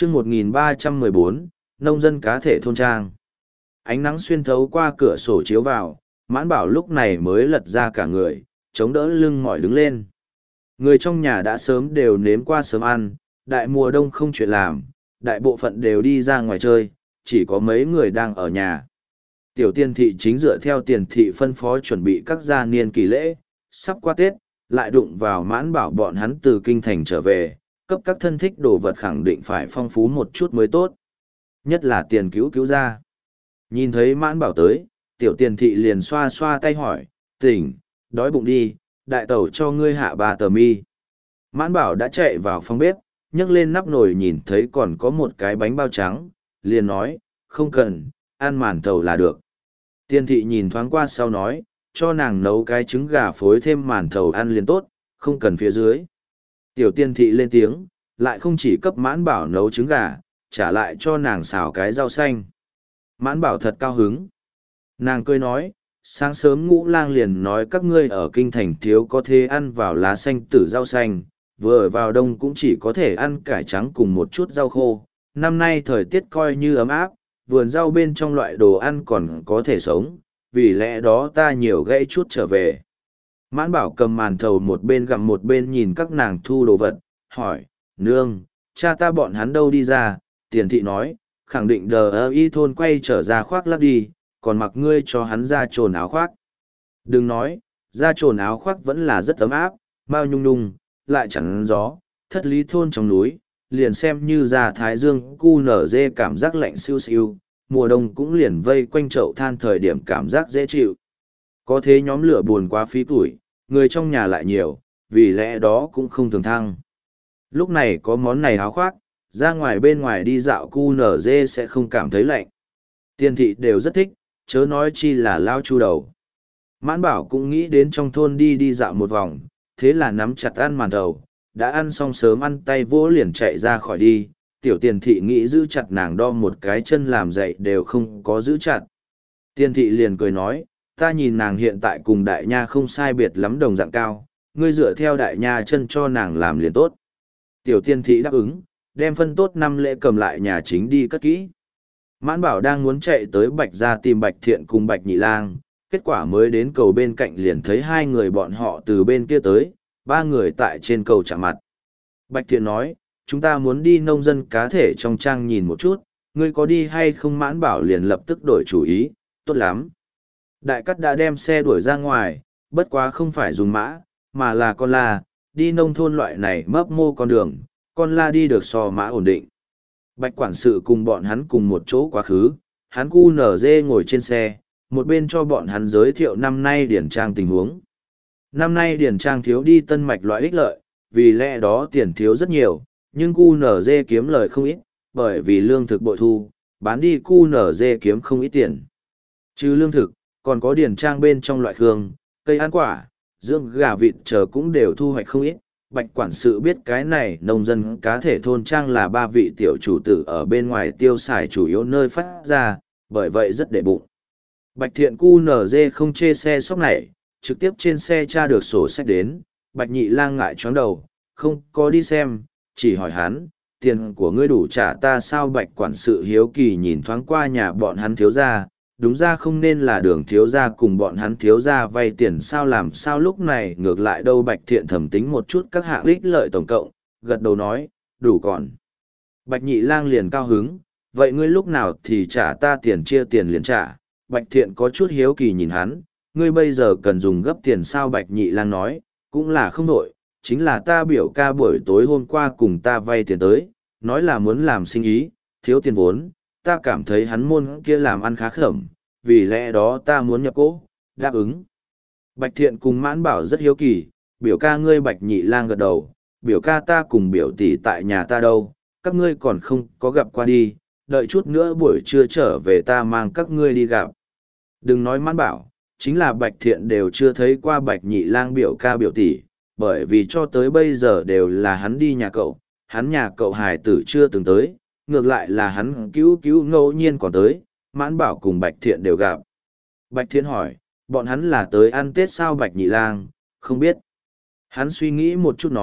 chương 1314, nông dân cá thể thôn trang. Ánh nắng xuyên thấu qua cửa sổ chiếu vào, Mãn Bảo lúc này mới lật ra cả người, chống đỡ lưng mỏi đứng lên. Người trong nhà đã sớm đều nếm qua sớm ăn, đại mùa đông không chuyện làm, đại bộ phận đều đi ra ngoài chơi, chỉ có mấy người đang ở nhà. Tiểu Tiền thị chính dựa theo Tiền thị phân phó chuẩn bị các gia niên kỳ lễ, sắp qua Tết, lại đụng vào Mãn Bảo bọn hắn từ kinh thành trở về, cấp các thân thích đồ vật khẳng định phải phong phú một chút mới tốt. Nhất là tiền cứu ra. Nhìn thấy Mãn Bảo tới, Tiểu Tiền thị liền xoa xoa tay hỏi, tỉnh, đói bụng đi, đại tẩu cho ngươi hạ 3 tờ mi. Mãn Bảo đã chạy vào phòng bếp, nhấc lên nắp nồi nhìn thấy còn có một cái bánh bao trắng, liền nói, không cần, ăn màn thầu là được. Tiền thị nhìn thoáng qua sau nói, cho nàng nấu cái trứng gà phối thêm màn thầu ăn liền tốt, không cần phía dưới. Tiểu Tiền thị lên tiếng, lại không chỉ cấp Mãn Bảo nấu trứng gà, trả lại cho nàng xào cái rau xanh. Mãn Bảo thật cao hứng. Nàng cười nói, sáng sớm Ngũ Lang liền nói các ngươi ở kinh thành thiếu có thể ăn vào lá xanh tử rau xanh, vừa vào đông cũng chỉ có thể ăn cải trắng cùng một chút rau khô. Năm nay thời tiết coi như ấm áp, vườn rau bên trong loại đồ ăn còn có thể sống, vì lẽ đó ta nhiều gãy chút trở về. Mãn Bảo cầm màn thầu một bên gặm một bên nhìn các nàng thu đồ vật, hỏi, nương, cha ta bọn hắn đâu đi ra? Tiền thị nói, khẳng định y thôn quay trở ra khoác lắc đi, còn mặc ngươi cho hắn ra trồn áo khoác. Đừng nói, ra trồn áo khoác vẫn là rất ấm áp, bao nhung nhung, lại chẳng gió, thất lý thôn trong núi, liền xem như ra thái dương cu nở dê cảm giác lạnh siêu siêu, mùa đông cũng liền vây quanh chậu than thời điểm cảm giác dễ chịu. Có thế nhóm lửa buồn quá phí tuổi, người trong nhà lại nhiều, vì lẽ đó cũng không thường thăng. Lúc này có món này áo khoác, ra ngoài bên ngoài đi dạo cu nở dê sẽ không cảm thấy lạnh. Tiền thị đều rất thích, chớ nói chi là lao chu đầu. Mãn Bảo cũng nghĩ đến trong thôn đi dạo một vòng, thế là nắm chặt ăn màn thầu, đã ăn xong sớm ăn tay vỗ liền chạy ra khỏi đi. Tiểu Tiền thị nghĩ giữ chặt nàng đo một cái chân làm dậy đều không có giữ chặt. Tiền thị liền cười nói, ta nhìn nàng hiện tại cùng đại nha không sai biệt lắm đồng dạng cao, ngươi dựa theo đại nha chân cho nàng làm liền tốt. Tiểu Tiền thị đáp ứng, đem phân tốt 5 lễ cầm lại nhà chính đi cất kỹ. Mãn Bảo đang muốn chạy tới Bạch gia tìm Bạch Thiện cùng Bạch Nhị Lang, kết quả mới đến cầu bên cạnh liền thấy 2 người bọn họ từ bên kia tới, 3 người tại trên cầu chạm mặt. Bạch Thiện nói, chúng ta muốn đi nông dân cá thể trong trang nhìn một chút, ngươi có đi hay không? Mãn Bảo liền lập tức đổi chủ ý, tốt lắm. Đại Cát đã đem xe đuổi ra ngoài, bất quá không phải dùng mã, mà là con la, đi nông thôn loại này mấp mô con đường, con la đi được so mã ổn định. Bạch quản sự cùng bọn hắn cùng một chỗ quá khứ, hắn cu nở dê ngồi trên xe, một bên cho bọn hắn giới thiệu năm nay điển trang tình huống. Năm nay điển trang thiếu đi tân mạch loại ích lợi, vì lẽ đó tiền thiếu rất nhiều, nhưng cu nở dê kiếm lời không ít, bởi vì lương thực bội thu, bán đi cu nở dê kiếm không ít tiền. Trừ lương thực, còn có điển trang bên trong loại khương, cây ăn quả, dưỡng gà vịt chờ cũng đều thu hoạch không ít. Bạch quản sự biết cái này nông dân cá thể thôn trang là 3 vị tiểu chủ tử ở bên ngoài tiêu xài chủ yếu nơi phát ra, bởi vậy rất để bụng. Bạch Thiện cu nở dê không chê xe sóc này, trực tiếp trên xe tra được sổ sách đến, Bạch Nhị Lang ngại choáng đầu, không có đi xem, chỉ hỏi hắn, tiền của ngươi đủ trả ta sao? Bạch quản sự hiếu kỳ nhìn thoáng qua nhà bọn hắn thiếu gia, đúng ra không nên là Đường thiếu gia cùng bọn hắn thiếu gia vay tiền sao, làm sao lúc này ngược lại đâu? Bạch Thiện thẩm tính một chút các hạng ích lợi tổng cộng, gật đầu nói, đủ còn. Bạch Nhị Lang liền cao hứng, vậy ngươi lúc nào thì trả ta tiền, chia tiền liền trả. Bạch Thiện có chút hiếu kỳ nhìn hắn, ngươi bây giờ cần dùng gấp tiền sao? Bạch Nhị Lang nói, cũng là không đổi, chính là ta biểu ca buổi tối hôm qua cùng ta vay tiền tới, nói là muốn làm sinh ý, thiếu tiền vốn, ta cảm thấy hắn môn kia làm ăn khá khẩm, vì lẽ đó ta muốn nhập cổ, đáp ứng. Bạch Thiện cùng Mãn Bảo rất hiếu kỳ, biểu ca ngươi? Bạch Nhị Lang gật đầu, biểu ca ta cùng biểu tỷ tại nhà ta đâu, các ngươi còn không có gặp qua đi, đợi chút nữa buổi trưa trở về ta mang các ngươi đi gặp. Đừng nói Mãn Bảo, chính là Bạch Thiện đều chưa thấy qua Bạch Nhị Lang biểu ca biểu tỷ, bởi vì cho tới bây giờ đều là hắn đi nhà cậu, hắn nhà cậu hài tử chưa từng tới, ngược lại là hắn cứu ngẫu nhiên còn tới, Mãn Bảo cùng Bạch Thiện đều gặp. Bạch Thiện hỏi, bọn hắn là tới ăn Tết sao? Bạch Nhị Lang, không biết. Hắn suy nghĩ một chút nói,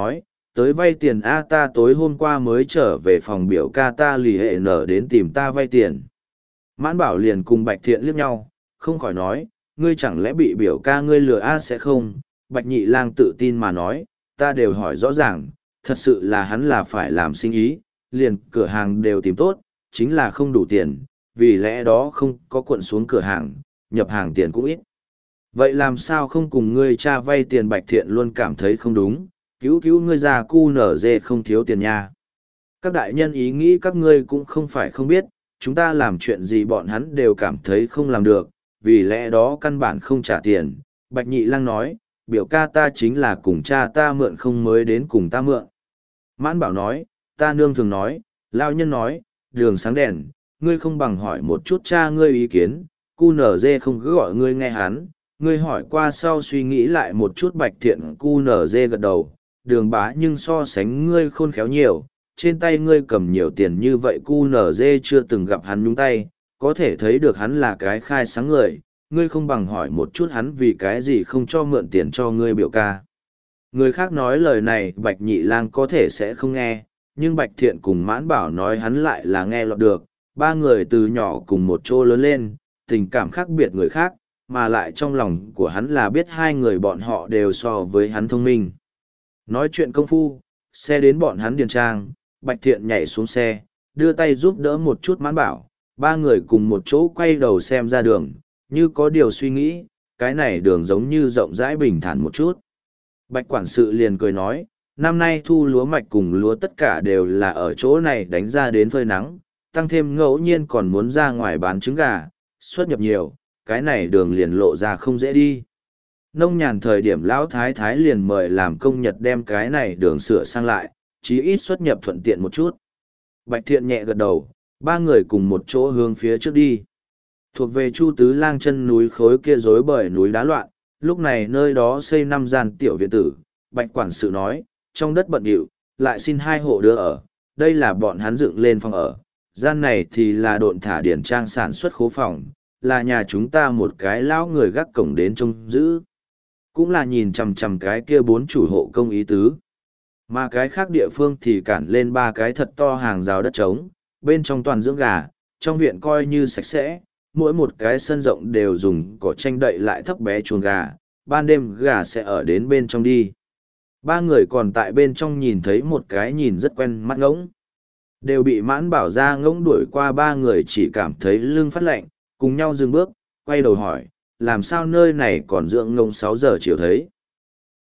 tới vay tiền a, ta tối hôm qua mới trở về phòng biểu ca ta lì hệ nở đến tìm ta vay tiền. Mãn Bảo liền cùng Bạch Thiện liếc nhau, không khỏi nói, ngươi chẳng lẽ bị biểu ca ngươi lừa a? Sẽ không? Bạch Nhị Lang tự tin mà nói, ta đều hỏi rõ ràng, thật sự là hắn là phải làm sinh ý, liền cửa hàng đều tìm tốt, chính là không đủ tiền, vì lẽ đó không có cuộn xuống cửa hàng, nhập hàng tiền cũng ít. Vậy làm sao không cùng ngươi cha vay tiền? Bạch Thiện luôn cảm thấy không đúng, cứu cứu ngươi già cu nở dê không thiếu tiền nha. Các đại nhân ý nghĩ các ngươi cũng không phải không biết, chúng ta làm chuyện gì bọn hắn đều cảm thấy không làm được, vì lẽ đó căn bản không trả tiền. Bạch Nhị Lang nói, biểu ca ta chính là cùng cha ta mượn không mới đến cùng ta mượn. Mãn Bảo nói, ta nương thường nói, lao nhân nói, đường sáng đèn, ngươi không bằng hỏi một chút cha ngươi ý kiến, cu nở dê không cứ gọi ngươi nghe hắn, ngươi hỏi qua sau suy nghĩ lại một chút. Bạch Thiện cu nở dê gật đầu, đường bá nhưng so sánh ngươi khôn khéo nhiều, trên tay ngươi cầm nhiều tiền như vậy. Cu nở dê chưa từng gặp hắn nhúng tay, có thể thấy được hắn là cái khai sáng người, ngươi không bằng hỏi một chút hắn vì cái gì không cho mượn tiền cho ngươi biểu ca. Người khác nói lời này Bạch Nhị Lang có thể sẽ không nghe, nhưng Bạch Thiện cùng Mãn Bảo nói hắn lại là nghe lọt được. Ba người từ nhỏ cùng một chỗ lớn lên, tình cảm khác biệt người khác, mà lại trong lòng của hắn là biết hai người bọn họ đều so với hắn thông minh. Nói chuyện công phu, xe đến bọn hắn điền trang, Bạch Thiện nhảy xuống xe, đưa tay giúp đỡ một chút Mãn Bảo, ba người cùng một chỗ quay đầu xem ra đường, như có điều suy nghĩ, cái này đường giống như rộng rãi bình thản một chút. Bạch quản sự liền cười nói, năm nay thu lúa mạch cùng lúa tất cả đều là ở chỗ này đánh ra đến phơi nắng, tăng thêm ngẫu nhiên còn muốn ra ngoài bán trứng gà, xuất nhập nhiều, cái này đường liền lộ ra không dễ đi. Nông nhàn thời điểm lão thái thái liền mời làm công nhật đem cái này đường sửa sang lại, chí ít xuất nhập thuận tiện một chút. Bạch Thiện nhẹ gật đầu, ba người cùng một chỗ hướng phía trước đi. Thuộc về Chu Tứ Lang chân núi khối kia rối bời núi đá loạn, lúc này nơi đó xây 5 gian tiểu viện tử. Bạch quản sự nói, trong đất bận rộn, lại xin 2 hộ đưa ở, đây là bọn hắn dựng lên phòng ở. Gian này thì là độn thả điển trang sản xuất khố phòng, là nhà chúng ta một cái lão người gác cổng đến trông giữ. Cũng là nhìn chằm chằm cái kia 4 chủ hộ công ý tứ. Mà cái khác địa phương thì cản lên 3 cái thật to hàng rào đất trống, bên trong toàn dưỡng gà, trong viện coi như sạch sẽ, mỗi một cái sân rộng đều dùng cỏ tranh đậy lại thấp bé chuồng gà, ban đêm gà sẽ ở đến bên trong đi. Ba người còn tại bên trong nhìn thấy một cái nhìn rất quen mắt ngỗng. Đều bị Mãn Bảo ra ngỗng đuổi qua, ba người chỉ cảm thấy lưng phát lạnh, cùng nhau dừng bước, quay đầu hỏi, làm sao nơi này còn dưỡng ngỗng 6 giờ chiều thấy.